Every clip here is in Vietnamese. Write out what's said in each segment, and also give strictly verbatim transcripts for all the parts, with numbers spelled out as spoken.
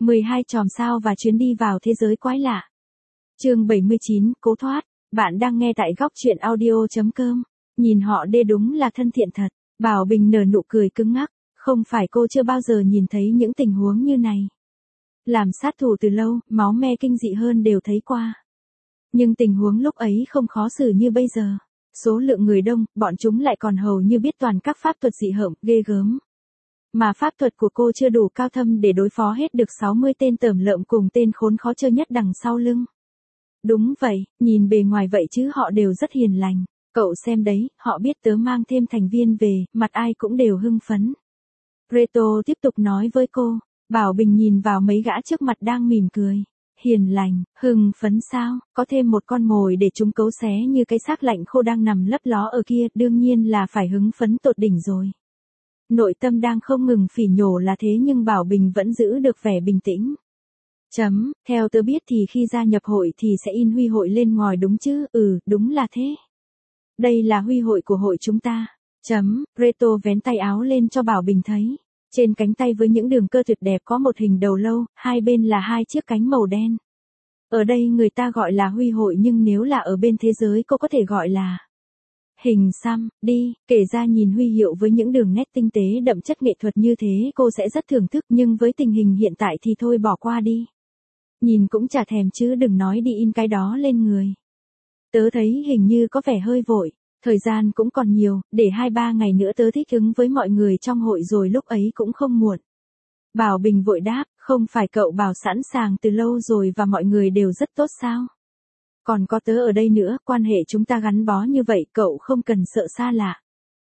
mười hai chòm sao và chuyến đi vào thế giới quái lạ. Chương bảy mươi chín, cố thoát. Bạn đang nghe tại góc truyện audio chấm com. Nhìn họ đê đúng là thân thiện thật. Bảo Bình nở nụ cười cứng ngắc. Không phải cô chưa bao giờ nhìn thấy những tình huống như này. Làm sát thủ từ lâu, máu me kinh dị hơn đều thấy qua. Nhưng tình huống lúc ấy không khó xử như bây giờ. Số lượng người đông, bọn chúng lại còn hầu như biết toàn các pháp thuật dị hợm, ghê gớm. Mà pháp thuật của cô chưa đủ cao thâm để đối phó hết được sáu mươi tên tởm lợm cùng tên khốn khó chơi nhất đằng sau lưng. Đúng vậy, nhìn bề ngoài vậy chứ họ đều rất hiền lành. Cậu xem đấy, họ biết tớ mang thêm thành viên về, mặt ai cũng đều hưng phấn. Reto tiếp tục nói với cô. Bảo Bình nhìn vào mấy gã trước mặt đang mỉm cười. Hiền lành, hưng phấn sao, có thêm một con mồi để chúng cấu xé như cái xác lạnh khô đang nằm lấp ló ở kia, đương nhiên là phải hứng phấn tột đỉnh rồi. Nội tâm đang không ngừng phỉ nhổ là thế nhưng Bảo Bình vẫn giữ được vẻ bình tĩnh. Chấm, theo tớ biết thì khi gia nhập hội thì sẽ in huy hội lên ngòi đúng chứ, ừ, đúng là thế. Đây là huy hội của hội chúng ta. Chấm, Reto vén tay áo lên cho Bảo Bình thấy. Trên cánh tay với những đường cơ tuyệt đẹp có một hình đầu lâu, hai bên là hai chiếc cánh màu đen. Ở đây người ta gọi là huy hội nhưng nếu là ở bên thế giới cô có thể gọi là hình xăm, đi, kể ra nhìn huy hiệu với những đường nét tinh tế đậm chất nghệ thuật như thế cô sẽ rất thưởng thức nhưng với tình hình hiện tại thì thôi bỏ qua đi. Nhìn cũng chả thèm chứ đừng nói đi in cái đó lên người. Tớ thấy hình như có vẻ hơi vội. Thời gian cũng còn nhiều, để hai ba ngày nữa tớ thích ứng với mọi người trong hội rồi lúc ấy cũng không muộn. Bảo Bình vội đáp, không phải cậu bảo sẵn sàng từ lâu rồi và mọi người đều rất tốt sao? Còn có tớ ở đây nữa, quan hệ chúng ta gắn bó như vậy cậu không cần sợ xa lạ.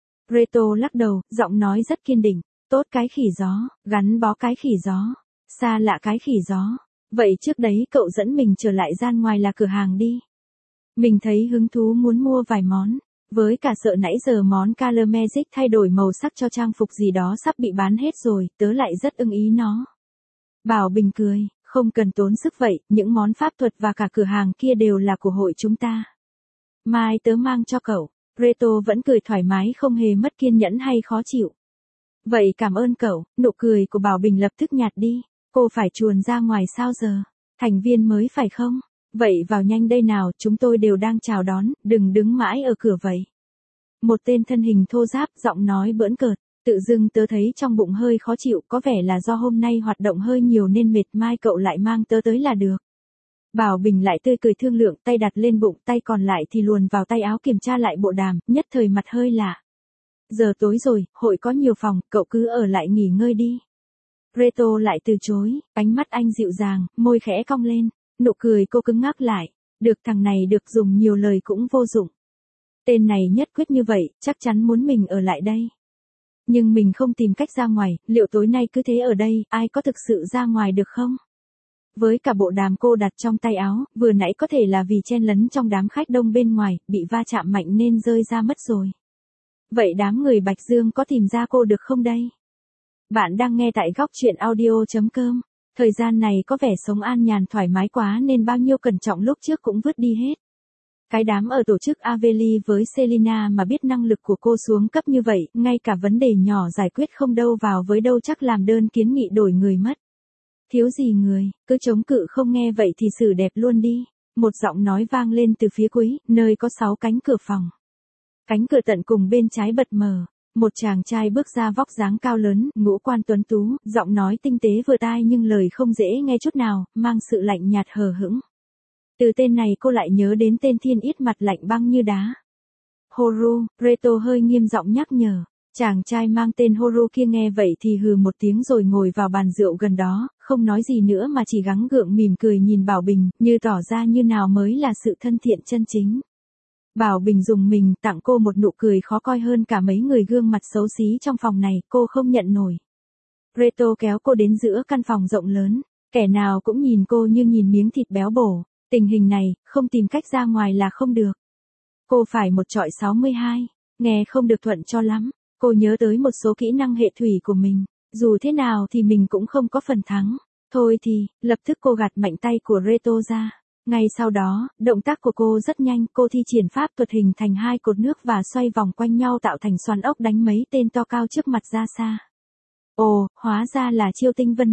Reto lắc đầu, giọng nói rất kiên định, tốt cái khỉ gió, gắn bó cái khỉ gió, xa lạ cái khỉ gió. Vậy trước đấy cậu dẫn mình trở lại gian ngoài là cửa hàng đi. Mình thấy hứng thú muốn mua vài món. Với cả sợ nãy giờ món Color Magic thay đổi màu sắc cho trang phục gì đó sắp bị bán hết rồi, tớ lại rất ưng ý nó. Bảo Bình cười, không cần tốn sức vậy, những món pháp thuật và cả cửa hàng kia đều là của hội chúng ta. Mai tớ mang cho cậu. Reto vẫn cười thoải mái không hề mất kiên nhẫn hay khó chịu. Vậy cảm ơn cậu, nụ cười của Bảo Bình lập tức nhạt đi. Cô phải chuồn ra ngoài sao giờ? Thành viên mới phải không? Vậy vào nhanh đây nào, chúng tôi đều đang chào đón, đừng đứng mãi ở cửa vậy. Một tên thân hình thô ráp, giọng nói bỡn cợt, tự dưng tớ thấy trong bụng hơi khó chịu, có vẻ là do hôm nay hoạt động hơi nhiều nên mệt, mai cậu lại mang tớ tới là được. Bảo Bình lại tươi cười thương lượng, tay đặt lên bụng, tay còn lại thì luồn vào tay áo kiểm tra lại bộ đàm, nhất thời mặt hơi lạ. Giờ tối rồi, hội có nhiều phòng, cậu cứ ở lại nghỉ ngơi đi. Reto lại từ chối, ánh mắt anh dịu dàng, môi khẽ cong lên. Nụ cười cô cứng ngắc lại, được thằng này được dùng nhiều lời cũng vô dụng. Tên này nhất quyết như vậy, chắc chắn muốn mình ở lại đây. Nhưng mình không tìm cách ra ngoài, liệu tối nay cứ thế ở đây, ai có thực sự ra ngoài được không? Với cả bộ đàm cô đặt trong tay áo, vừa nãy có thể là vì chen lấn trong đám khách đông bên ngoài, bị va chạm mạnh nên rơi ra mất rồi. Vậy đám người Bạch Dương có tìm ra cô được không đây? Bạn đang nghe tại góc truyện audio chấm com. Thời gian này có vẻ sống an nhàn thoải mái quá nên bao nhiêu cẩn trọng lúc trước cũng vứt đi hết. Cái đám ở tổ chức Aveli với Selina mà biết năng lực của cô xuống cấp như vậy, ngay cả vấn đề nhỏ giải quyết không đâu vào với đâu chắc làm đơn kiến nghị đổi người mất. Thiếu gì người, cứ chống cự không nghe vậy thì xử đẹp luôn đi. Một giọng nói vang lên từ phía cuối, nơi có sáu cánh cửa phòng. Cánh cửa tận cùng bên trái bật mở. Một chàng trai bước ra vóc dáng cao lớn, ngũ quan tuấn tú, giọng nói tinh tế vừa tai nhưng lời không dễ nghe chút nào, mang sự lạnh nhạt hờ hững. Từ tên này cô lại nhớ đến tên thiên yết mặt lạnh băng như đá. Horu, Reto hơi nghiêm giọng nhắc nhở. Chàng trai mang tên Horu kia nghe vậy thì hừ một tiếng rồi ngồi vào bàn rượu gần đó, không nói gì nữa mà chỉ gắng gượng mỉm cười nhìn Bảo Bình, như tỏ ra như nào mới là sự thân thiện chân chính. Bảo Bình dùng mình tặng cô một nụ cười khó coi hơn cả mấy người gương mặt xấu xí trong phòng này, cô không nhận nổi. Reto kéo cô đến giữa căn phòng rộng lớn, kẻ nào cũng nhìn cô như nhìn miếng thịt béo bổ, tình hình này, không tìm cách ra ngoài là không được. Cô phải một trọi sáu mươi hai, nghe không được thuận cho lắm, cô nhớ tới một số kỹ năng hệ thủy của mình, dù thế nào thì mình cũng không có phần thắng. Thôi thì, lập tức cô gạt mạnh tay của Reto ra. Ngay sau đó, động tác của cô rất nhanh, cô thi triển pháp thuật hình thành hai cột nước và xoay vòng quanh nhau tạo thành xoắn ốc đánh mấy tên to cao trước mặt ra xa. Ồ, hóa ra là chiêu tinh vân nước.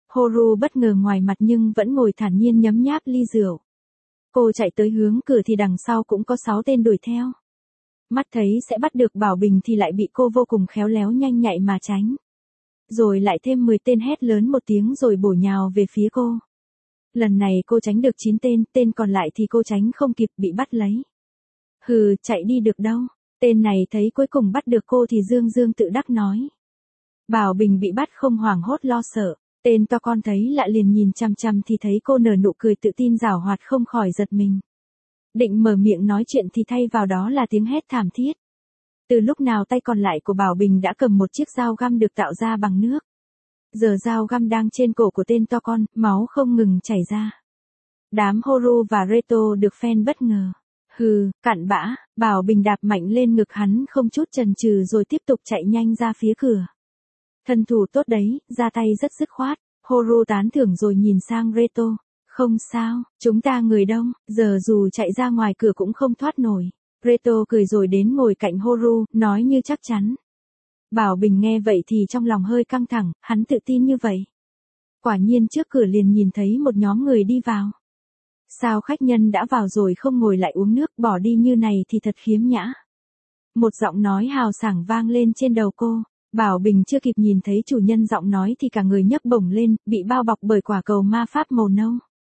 Horu bất ngờ ngoài mặt nhưng vẫn ngồi thản nhiên nhấm nháp ly rượu. Cô chạy tới hướng cửa thì đằng sau cũng có sáu tên đuổi theo. Mắt thấy sẽ bắt được Bảo Bình thì lại bị cô vô cùng khéo léo nhanh nhạy mà tránh. Rồi lại thêm mười tên hét lớn một tiếng rồi bổ nhào về phía cô. Lần này cô tránh được chín tên, tên còn lại thì cô tránh không kịp bị bắt lấy. Hừ, chạy đi được đâu. Tên này thấy cuối cùng bắt được cô thì dương dương tự đắc nói. Bảo Bình bị bắt không hoảng hốt lo sợ. Tên to con thấy lạ liền nhìn chăm chăm thì thấy cô nở nụ cười tự tin giảo hoạt không khỏi giật mình. Định mở miệng nói chuyện thì thay vào đó là tiếng hét thảm thiết. Từ lúc nào tay còn lại của Bảo Bình đã cầm một chiếc dao găm được tạo ra bằng nước. Giờ dao găm đang trên cổ của tên to con, máu không ngừng chảy ra. Đám Horu và Reto được phen bất ngờ. Hừ, cặn bã, Bảo Bình đạp mạnh lên ngực hắn không chút chần chừ rồi tiếp tục chạy nhanh ra phía cửa. Thân thủ tốt đấy, ra tay rất dứt khoát. Horu tán thưởng rồi nhìn sang Reto. Không sao, chúng ta người đông, giờ dù chạy ra ngoài cửa cũng không thoát nổi. Reto cười rồi đến ngồi cạnh Horu, nói như chắc chắn. Bảo Bình nghe vậy thì trong lòng hơi căng thẳng, hắn tự tin như vậy. Quả nhiên trước cửa liền nhìn thấy một nhóm người đi vào. Sao khách nhân đã vào rồi không ngồi lại uống nước, bỏ đi như này thì thật khiếm nhã. Một giọng nói hào sảng vang lên trên đầu cô. Bảo Bình chưa kịp nhìn thấy chủ nhân giọng nói thì cả người nhấc bổng lên, bị bao bọc bởi quả cầu ma pháp màu nâu.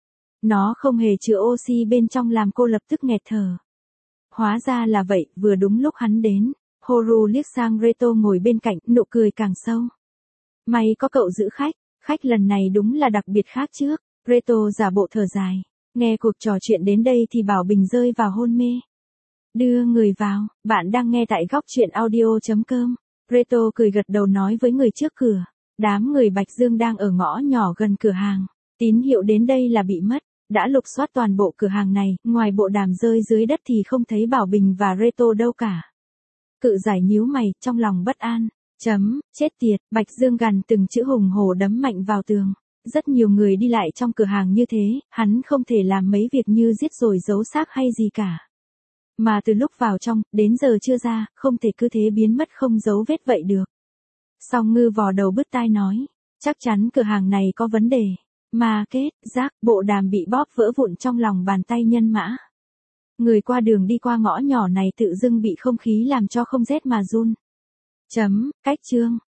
Nó không hề chứa oxy bên trong làm cô lập tức nghẹt thở. Hóa ra là vậy, vừa đúng lúc hắn đến. Horu liếc sang Reto ngồi bên cạnh, nụ cười càng sâu. May có cậu giữ khách, khách lần này đúng là đặc biệt khác trước. Reto giả bộ thở dài. Nghe cuộc trò chuyện đến đây thì Bảo Bình rơi vào hôn mê. Đưa người vào, bạn đang nghe tại góc truyện audio chấm com. Reto cười gật đầu nói với người trước cửa. Đám người Bạch Dương đang ở ngõ nhỏ gần cửa hàng. Tín hiệu đến đây là bị mất. Đã lục soát toàn bộ cửa hàng này, ngoài bộ đàm rơi dưới đất thì không thấy Bảo Bình và Reto đâu cả. Cự giải nhíu mày, trong lòng bất an. Chấm, chết tiệt, Bạch Dương gằn từng chữ hùng hổ đấm mạnh vào tường. Rất nhiều người đi lại trong cửa hàng như thế, hắn không thể làm mấy việc như giết rồi giấu xác hay gì cả. Mà từ lúc vào trong, đến giờ chưa ra, không thể cứ thế biến mất không dấu vết vậy được. Song Ngư vò đầu bứt tai nói, chắc chắn cửa hàng này có vấn đề. Mà kết, giác, bộ đàm bị bóp vỡ vụn trong lòng bàn tay nhân mã. Người qua đường đi qua ngõ nhỏ này tự dưng bị không khí làm cho không rét mà run. Chấm, cách chương.